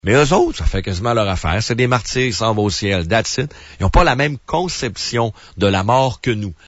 Mais eux autres, ça fait quasiment leur affaire. C'est des martyrs, ils s'en vont au ciel. That's it. Ils n'ont pas la même conception de la mort que nous.